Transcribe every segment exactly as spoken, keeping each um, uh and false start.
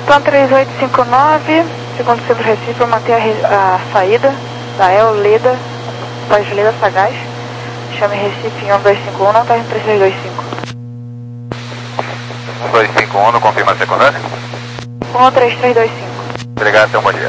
Plan três oito cinco nove, segundo Silvio Recife, para manter a, a saída da El Leda, após Leda Sagaz. Chame Recife em um dois cinco um, não está em três três dois cinco. um dois cinco um, não confirma a secundária? um três três dois cinco. Obrigado, tenha um bom dia.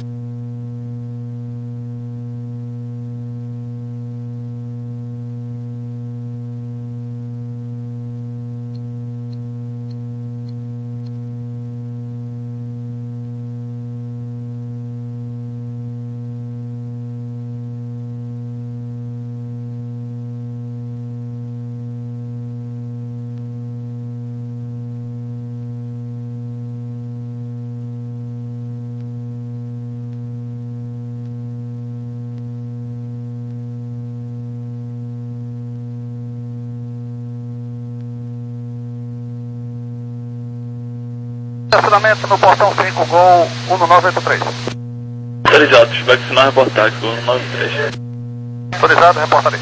Estacionamento no portão cinco, Gol um nove oito três. Autorizados, vai assinar reportagem, Gol um nove três. Autorizado, reportarei.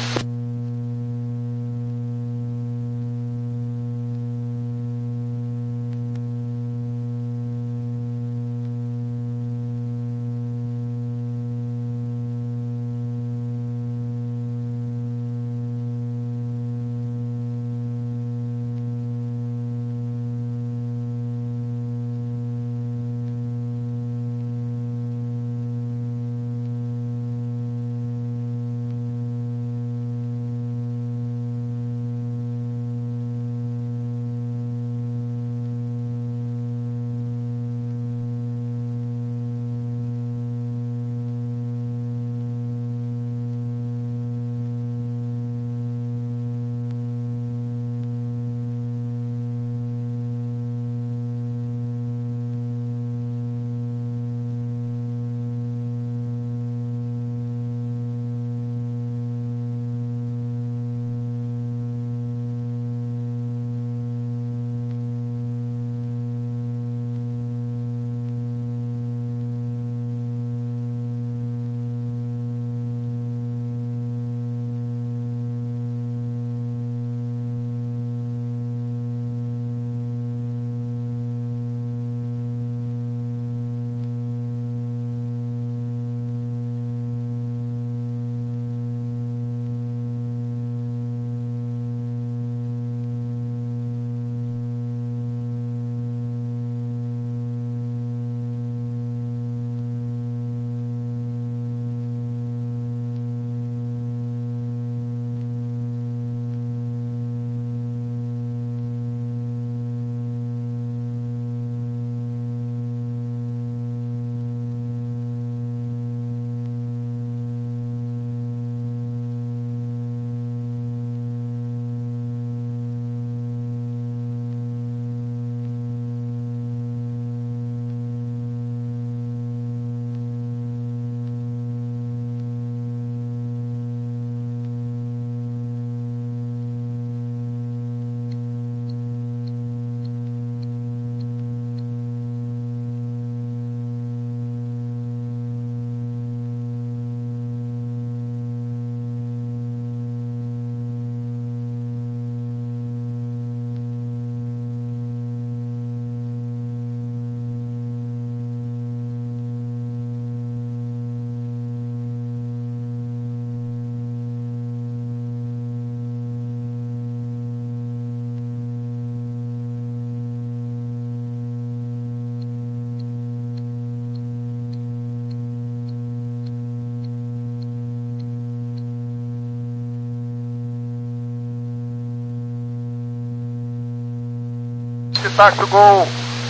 Táxi Gol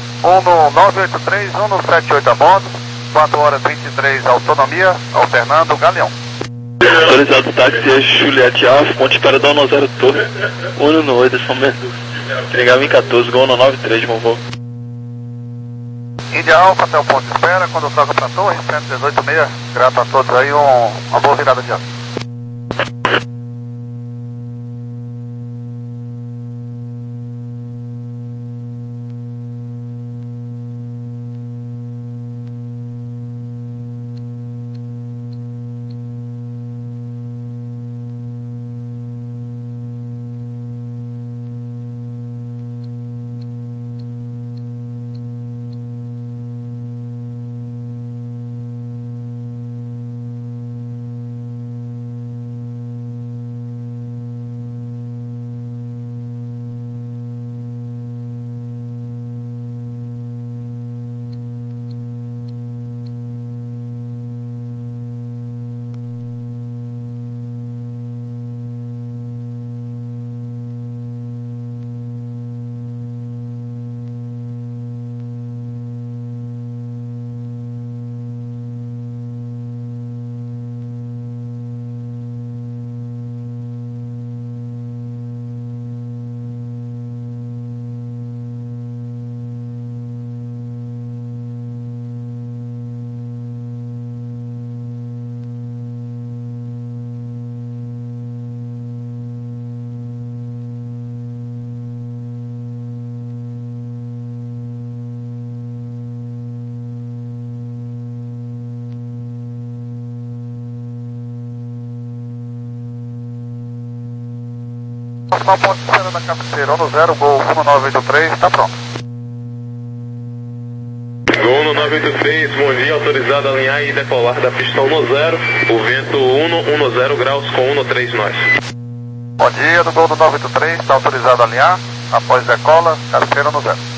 um nove oito três, um sete oito a bordo, quatro horas e vinte e três, autonomia, alternando Galeão. Autorizado táxi Juliette Alfa, ponte para Dom Zero Torre, um no oito, São Bento. Entregava em quatorze, Gol um nove três, bom voo. Índia Alfa até o ponto de espera, quando troca para a torre, cento e dezoito seis, grato a todos aí, um, uma boa virada de ano. Próxima ponte de cena da cabeceira, um zero, Gol um nove oito três, está pronto. Gol um nove oito três, bom dia, autorizado a alinhar e decolar da pista um zero, o vento um zero graus com um três nós. Bom dia, do Gol do nove oito três, está autorizado a alinhar, após decola, cabeceira um zero.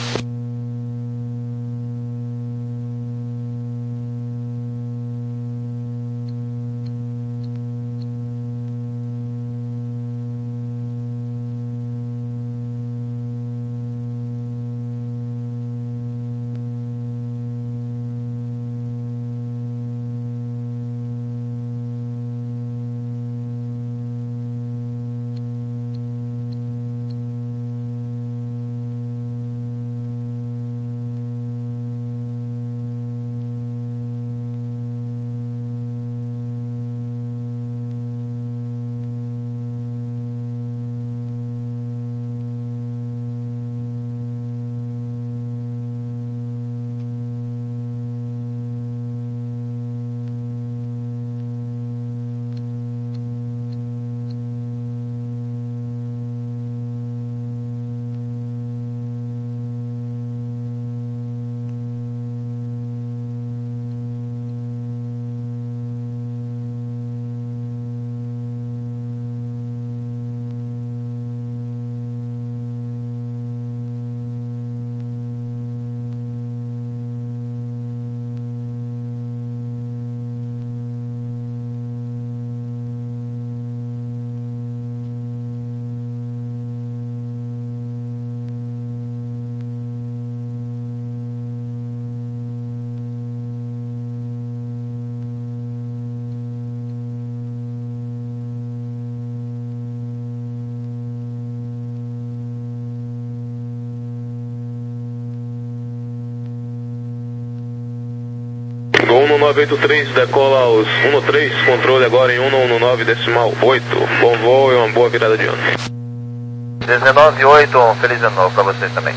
Gol um nove oito três, decola aos um três, controle agora em um nove decimal oito. Bom voo e uma boa virada de ano. dezenove oito, um feliz ano novo para vocês também.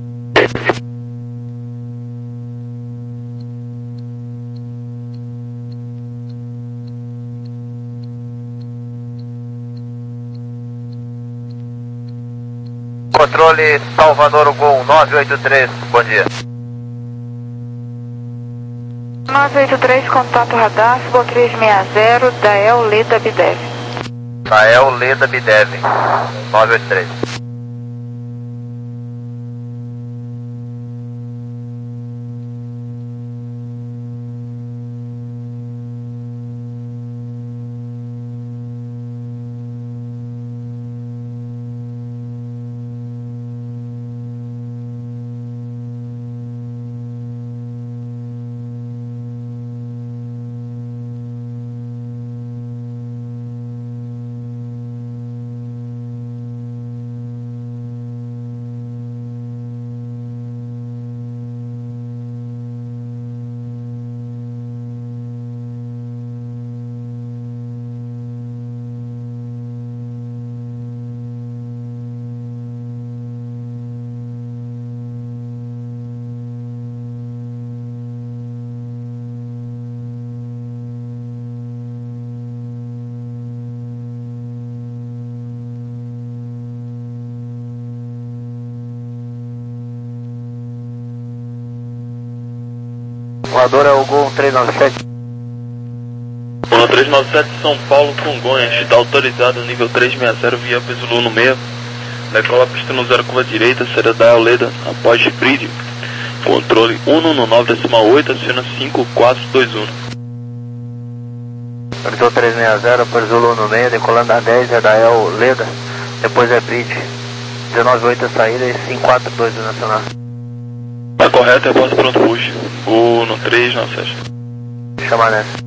Controle Salvador, Gol nove oito três, bom dia. nove oito três, contato radar, Subo três seis zero, Dael Leda Bidev. Dael Leda Bidev, nove oito três. Voador é o Gol um três nove sete. um três nove sete, São Paulo, Congonhas, está autorizado nível três seis zero via Zulu no meio. Decola pista no zero curva direita, será da Aleda, após Bridge. Controle um nove decimal oito, aciona cinco quatro dois um. Controle três seis zero, por Zulu no meio, decolando a dez, é da El Leda, depois é Bridge. dezenove oito a saída e cinco quatro dois um nacional. Tá correto, é posto pronto push. O no três nove sete. Chamar nessa.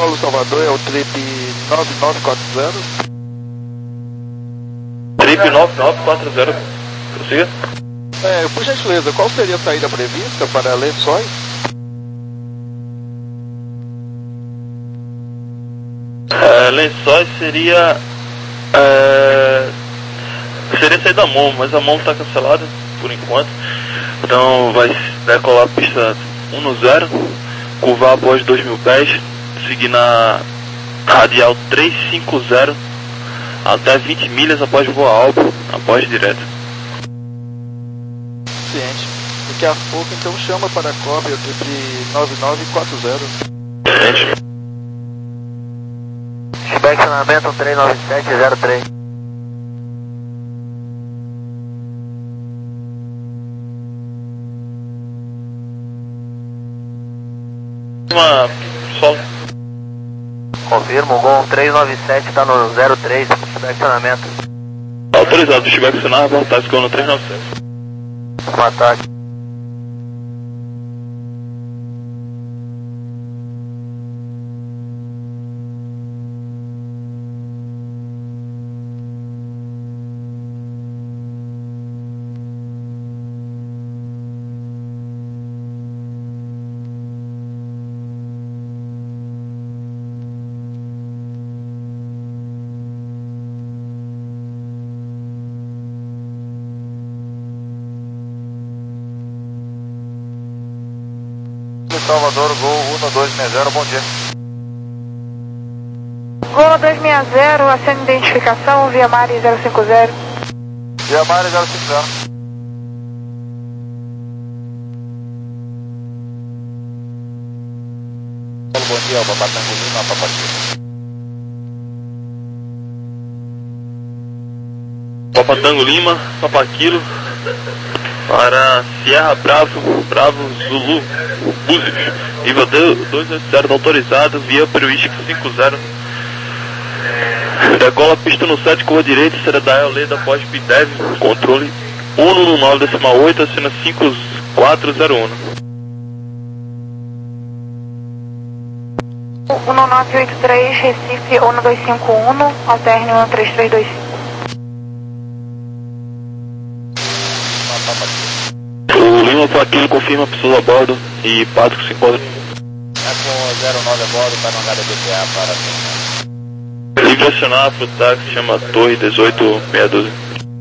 Paulo Salvador, é o trip nove nove quatro zero. Trip nove nove quatro zero, prossiga. É, por gentileza, qual seria a saída prevista para Lençóis? É, Lençóis seria... É, seria sair da M O M, mas a M O M está cancelada por enquanto. Então vai decolar a pista um no zero, curvar após dois mil pés, seguir na radial trezentos e cinquenta até vinte milhas após voar alto, após direto. Ciente. Daqui a pouco então chama para a cópia trip nove nove quatro zero. Ciente. Inspecionamento três nove sete zero três. Uma... Só... Confirmo, o Gol três nove sete está no zero três, inspecionamento. Autorizado, inspecionar, reportagem Gol no três nove sete. Um ataque. Salvador, Gol um dois seis zero, bom dia. Gol dois seis zero, acende identificação, Via Mare zero cinco zero. Via Mare zero cinco zero. Bom dia, Papatango Lima, Papaquilo. Papatango Lima, Papaquilo, para Sierra Bravo, Bravo Zulu, Búzios, nível dois oito zero autorizado, via Peruística cinco zero. Decola pista no sete, curva direita, será da Eoleda após B D E V, controle um no nove decimal oito, assina cinco quatro zero um. um nove oito três, Recife um dois cinco um, alterne um três três dois cinco. O Lima Paquilo confirma pessoas a bordo e Pato que se encontra. É com zero nove a bordo, está no H D B T A para Livre acionar para o táxi, chama Torre dezoito seis doze.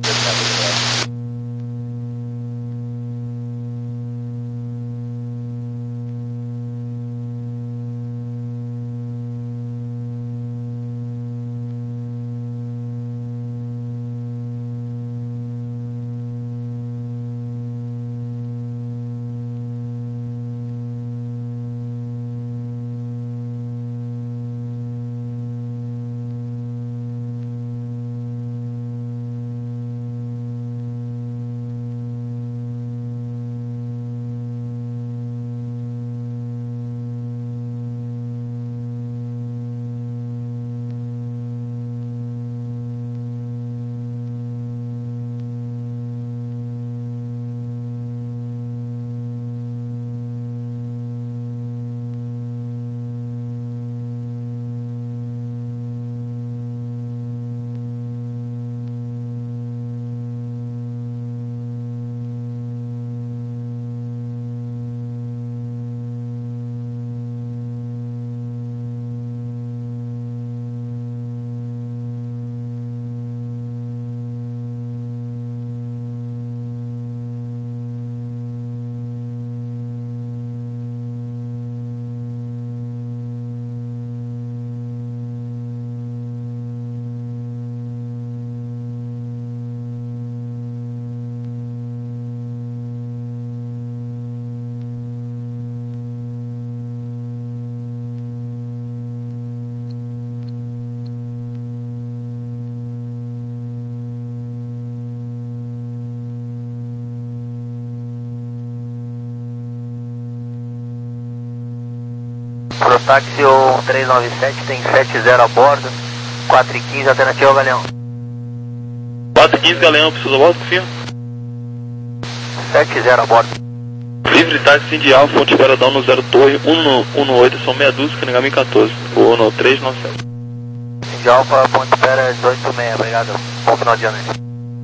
Protáxi um três nove sete, tem sete zero a bordo, quatro e quinze, alternativa Galeão. quatro e quinze Galeão, pessoas a bordo, confirma. sete zero a bordo. Livre. livre táxi de Alfa, Fonte Peradão no zero Torre, um no oito, são meia dúzia, Caningami quatorze, ou no três nove sete. De Alfa, Ponte Pera dezoito seis, obrigado. Bom final de ano aí.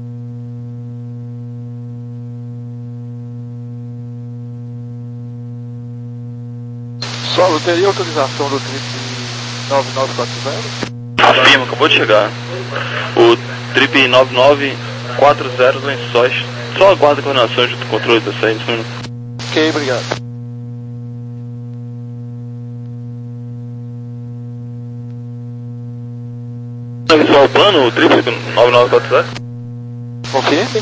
Solo, teria autorização do trip nove nove quatro zero? Afirma, acabou de chegar. O trip nove nove quatro zero Lençóis. Só aguarda a coordenação junto com o controle da saída. Ok, obrigado. Visual o plano, o trip nove nove quatro zero? Confirme.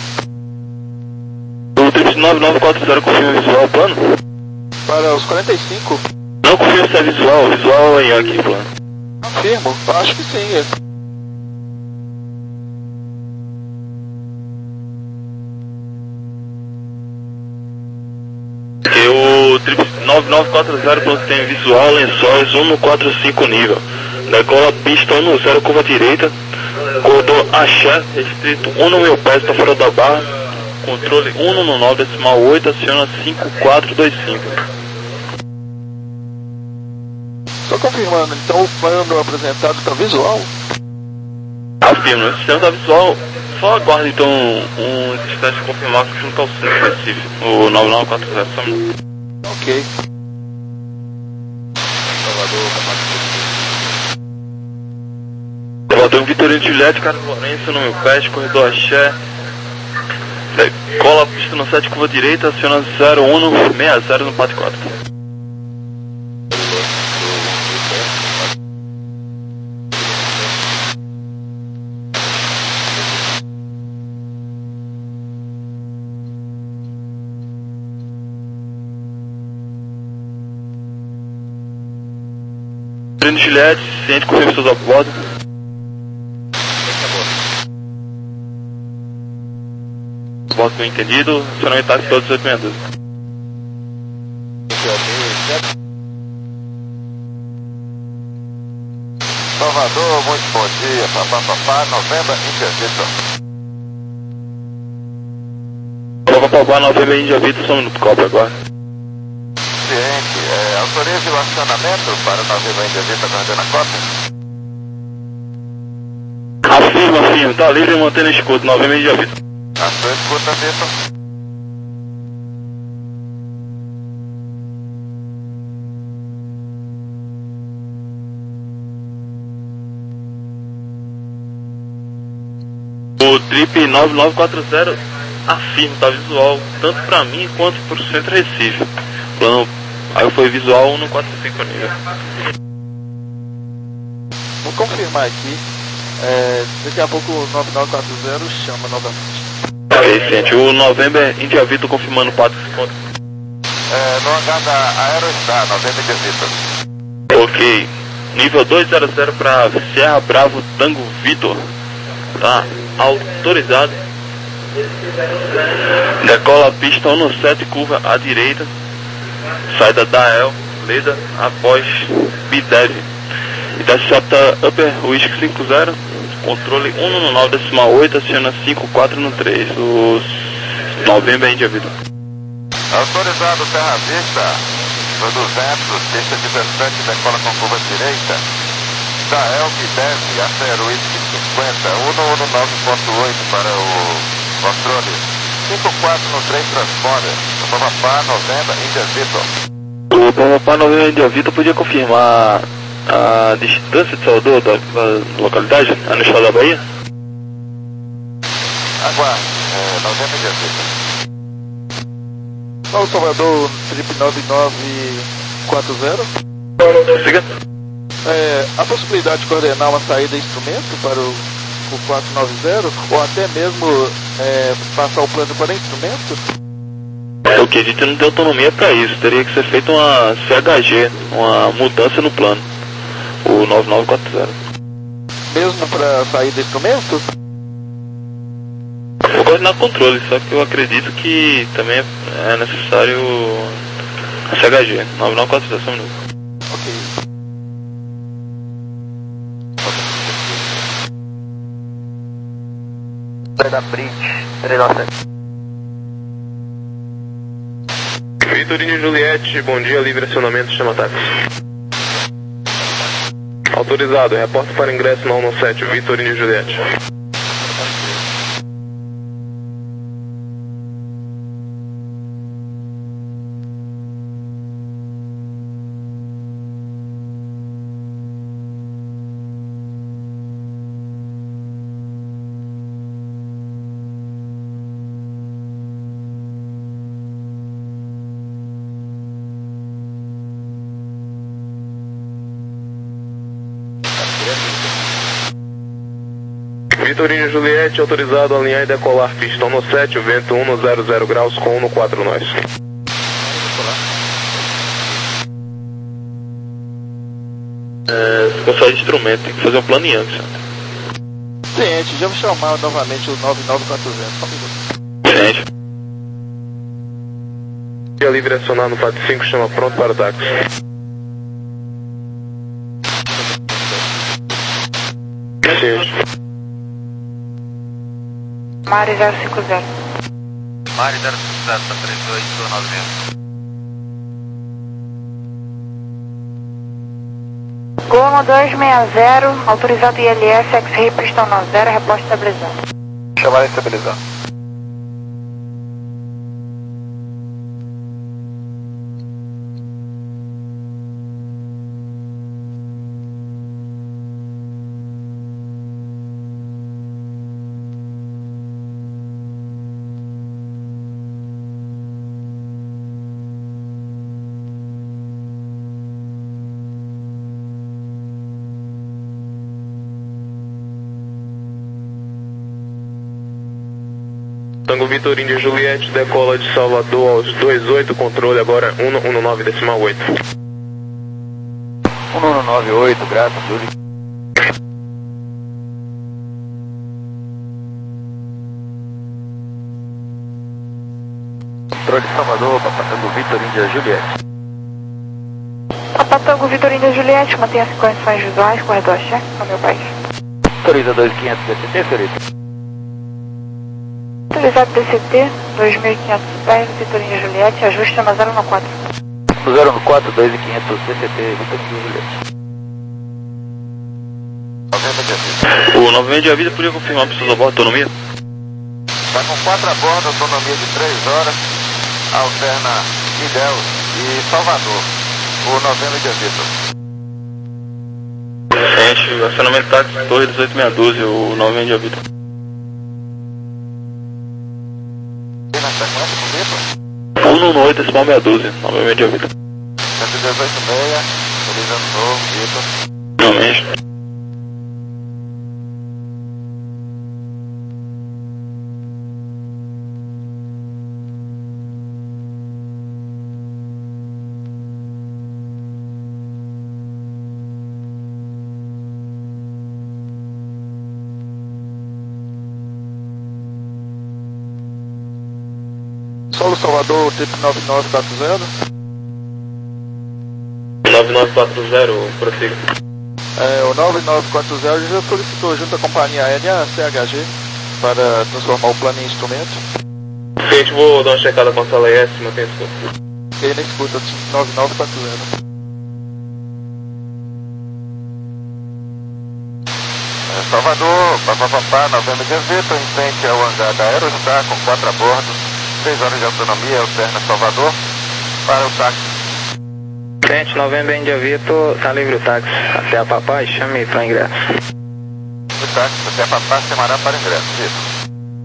O trip nove nove quatro zero confirma visual o plano? Para os quarenta e cinco? Não confirma se é visual, visual é Yankee plano. Confirmo, acho que sim. É. E o trip nove nove quatro zero plano tem visual, Lençóis um no quatro cinco nível. Decola pista um no zero, curva direita. Corredor Axé, restrito um no mil pés, está fora da barra. Controle um no nove, decimal oito, aciona cinco quatro dois cinco. Só confirmando, então o plano apresentado está visual? Afirma, o sistema está visual. Só aguarda então um, um instante de confirmar junto ao centro de Recife, o nove nove quatro zero. Só um minuto. Ok. Salvador Vitorino de Juliette, Carlos Lourenço, no meu pé, corredor Axé. Cola a pista no sete, curva direita, aciona zero um no seis zero no quatro quatro. Vitorino de Juliette, ciente, confirma seus a bordo. Voto bem entendido, acionamento táxi pelo dezoito sessenta e dois. Salvador, muito bom dia, papá, papá, Novembro, Índia Vitor. Papá, papá, Novembro, Índia Vitor, só um minuto, copa agora. Ciente, é, autorize o acionamento para Novembro, Índia Vitor, correndo na cota? Afirma, afirma, tá livre e mantendo escudo, Novembro, Índia Vitor. A sua escuta, Vitor. O trip nove nove quatro zero afirma, tá visual, tanto pra mim quanto pro centro Recife. Plano, aí foi visual um no quatro cinco nível. Vou confirmar aqui. É, daqui a pouco o nove nove quatro zero chama novamente. Ok, ciente. O Novembro Índia Vitor confirmando quatro cinco. É, no hangar da Aerostar, Novembro, Índia Vitor. Ok. Nível dois zero zero para Serra Bravo Tango Vitor. Tá autorizado. Decola a pista um no sete, curva à direita. Saída da El, Leda, após Bidev. Intercepta Upper Whisky cinco zero. Controle um no nove, decimal oito, aciona cinco quatro no três. Os Novembro Índia Vitor. Autorizado Terra Vista, no duzentos, pista dezessete, decola com curva direita. Da El Bidev, Acer Whisky cinquenta, um no nove ponto oito para o controle. cinco quatro no três, transponder. O Papá, Novembro, Índia Vitor. O Papá Novembro Índia Vitor podia confirmar a distância de Salvador da, da localidade, no estado da Bahia? Aguarde, é, Novembro, Índia Vitor. Paulo Salvador, trip nove nove quatro zero. Siga. É, a possibilidade de coordenar uma saída de instrumento para o, o quatro nove zero, ou até mesmo é, passar o plano para instrumento? É, o que a gente não tem autonomia para isso, teria que ser feita uma C H G, uma mudança no plano, o nove nove quatro zero. Mesmo para sair do instrumento? Vou coordenar controle, só que eu acredito que também é necessário a C H G, nove nove quatro zero, só um minuto. Ok. Sai da Bridge, três nove sete. Vitorino e Juliette, bom dia, livre acionamento, chama táxi. Autorizado, reporta para ingresso na cento e sete, Vitorino e Juliette. Vitorino e Juliette, autorizado a alinhar e decolar pistão no sete, vento um no zero zero graus com um no quatro nós. É, ficou só de instrumento, tem que fazer um plano em antes. Ciente, já vou chamar novamente o nove nove quatro zero. Só um minuto. Ciente. Dia livre acionar no quatro cinco, chama pronto para o táxi. Ciente. Mari zero cinco zero. Mari zero cinco zero, tá três oito nove zero. Goma dois seis zero, autorizado I L S, X-Ray, pistão nove zero, reposta estabilizado. Chamar estabilizado. Tango Vitorino e Juliette, decola de Salvador aos dois oito, controle agora um um nove decimal oito. um um nove oito, graças, Júlio. Controle de Salvador, Papatango Vitorino e Juliette. Papatango Vitorino e Juliette, mantenha as condições visuais, corredor cheque no meu país. Autoriza dois mil e quinhentos D C T, senhorita. Autorizado D C T, dois mil e quinhentos pés, Vitorino e Juliette, ajuste na zero um quatro. zero um quatro, dois mil e quinhentos D C T, Vitorino e Juliette. O noventa de avisa podia confirmar para seus a bordo, autonomia? Está com quatro a bordo, autonomia de três horas, alterna Ilhéus e Salvador. O noventa de avisa. Gente, acionamento táxi, torre dezoito seis doze, o noventa de avisa. um um oito, decimal seis doze, novamente de ouvido. cento e dezoito e seis, feliz ano novo, Vitor. Novamente. Solo Salvador, tipo nove nove quatro zero. nove nove quatro zero, prossiga. É, o nove nove quatro zero já solicitou junto à companhia aérea C H G para transformar o plano em instrumento. Gente, vou dar uma checada com a sala S, mantém escuta. E aí na escuta, nove nove quatro zero. É, Salvador, papapá, novembro de Vitor, em frente ao hangar da Aerostar, com quatro a bordo, seis horas de autonomia, alterna Salvador, para o táxi. Gente, novembro de Vitor, tá livre o táxi. Até a papai, chame para ingresso. O táxi, até a papá, chamará para ingresso, Vitor.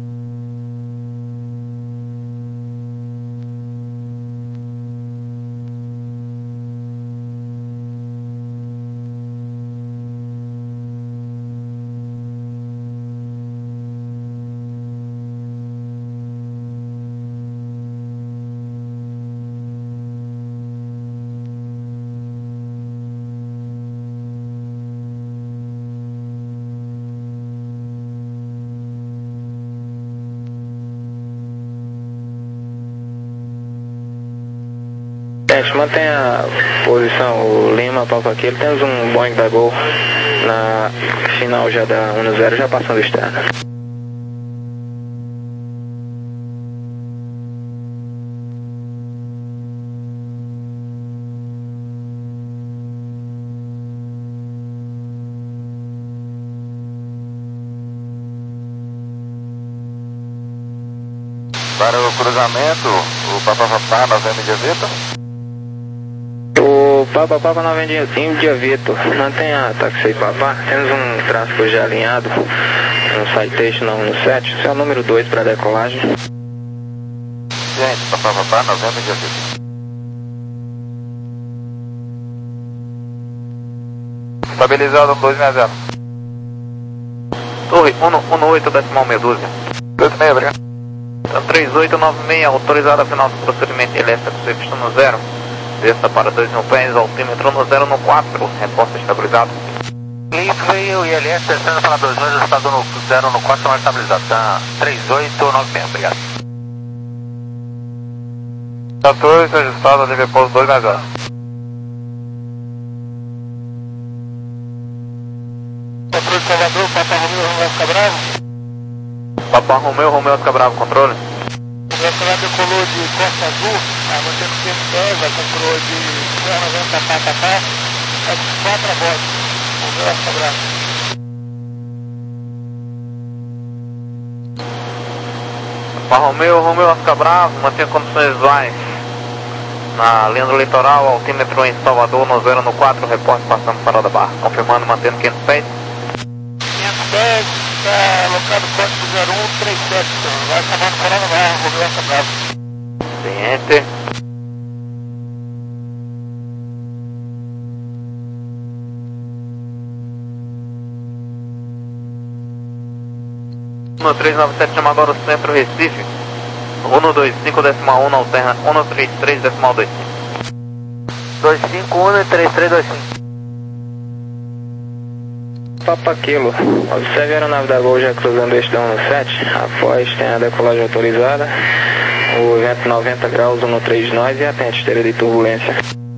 Gente, mantenha a posição, o Lima, Papa Aquilo. Temos um Boeing da Gol na final já da um zero, já passando o externo. Para o cruzamento, o Papapá, Novembro de Avito. O Papapá, Novembro de Avito. Mantenha táxi Papá. Temos um tráfego já alinhado. Um citation na um sete. Esse é o número dois para decolagem. Gente, Papapá, Novembro de Avito. Estabilizado dois seis zero. Torre um oito, decimal meia dúzia. dois seis, obrigado. três oito nove seis, autorizada final do procedimento elétrico, pista no zero. Desça para dois mil pés, altímetro no zero no quatro, resposta estabilizado. Leafway, o I L S descendo para dois mil, ajustado no zero no quatro, mais estabilizado. Tá três oito nove seis, obrigado. quatorze, ajustado, nível pouso dois mais zero. Controle Salvador, Papa Romeu, Romeu Oscar Bravo. Papa Romeu, Romeu Oscar Bravo, controle. O Oscar decolou de Costa Azul, ah, mantendo o tempo pesa, controle de Serra noventa, Patapá, é de quatro a bordo. Romeu Oscar Bravo. Papa Romeu, Romeu Oscar Bravo, mantém condições visuais. Na linha do litoral, altímetro em Salvador, no zero no quatro, reporte passando farol da barra. Confirmando, mantendo quinhentos pés. quinhentos pés, está alocado código zero um três sete, vai chamando farol da barra, Romeu Oscar Bravo. Ciente. um três nove sete, chama agora o centro Recife. um dois cinco decimal um na Alterna, um três três decimal dois cinco. dois cinco um três três dois cinco. Papa Kilo, observe a aeronave da Gol já cruzando este um sete, após tem a decolagem autorizada, o vento noventa graus, um três nove e atente esteira de turbulência.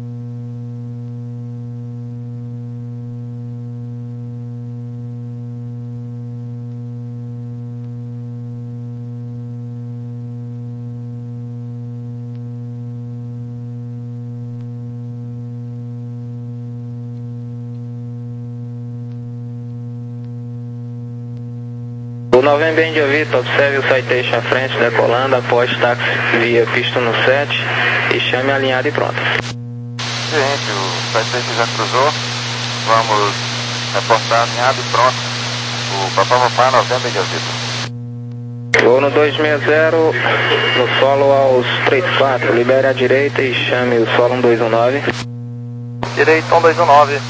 O Novembro de Avito, observe o citation à frente, decolando após táxi via pista no sete e chame alinhado e pronto. Gente, o citation já cruzou, vamos reportar alinhado e pronto. O Papapá, Novembro de Avito. Vou no dois seis zero, no solo aos três quatro, libere a direita e chame o solo um dois um nove. Direito um dois um nove.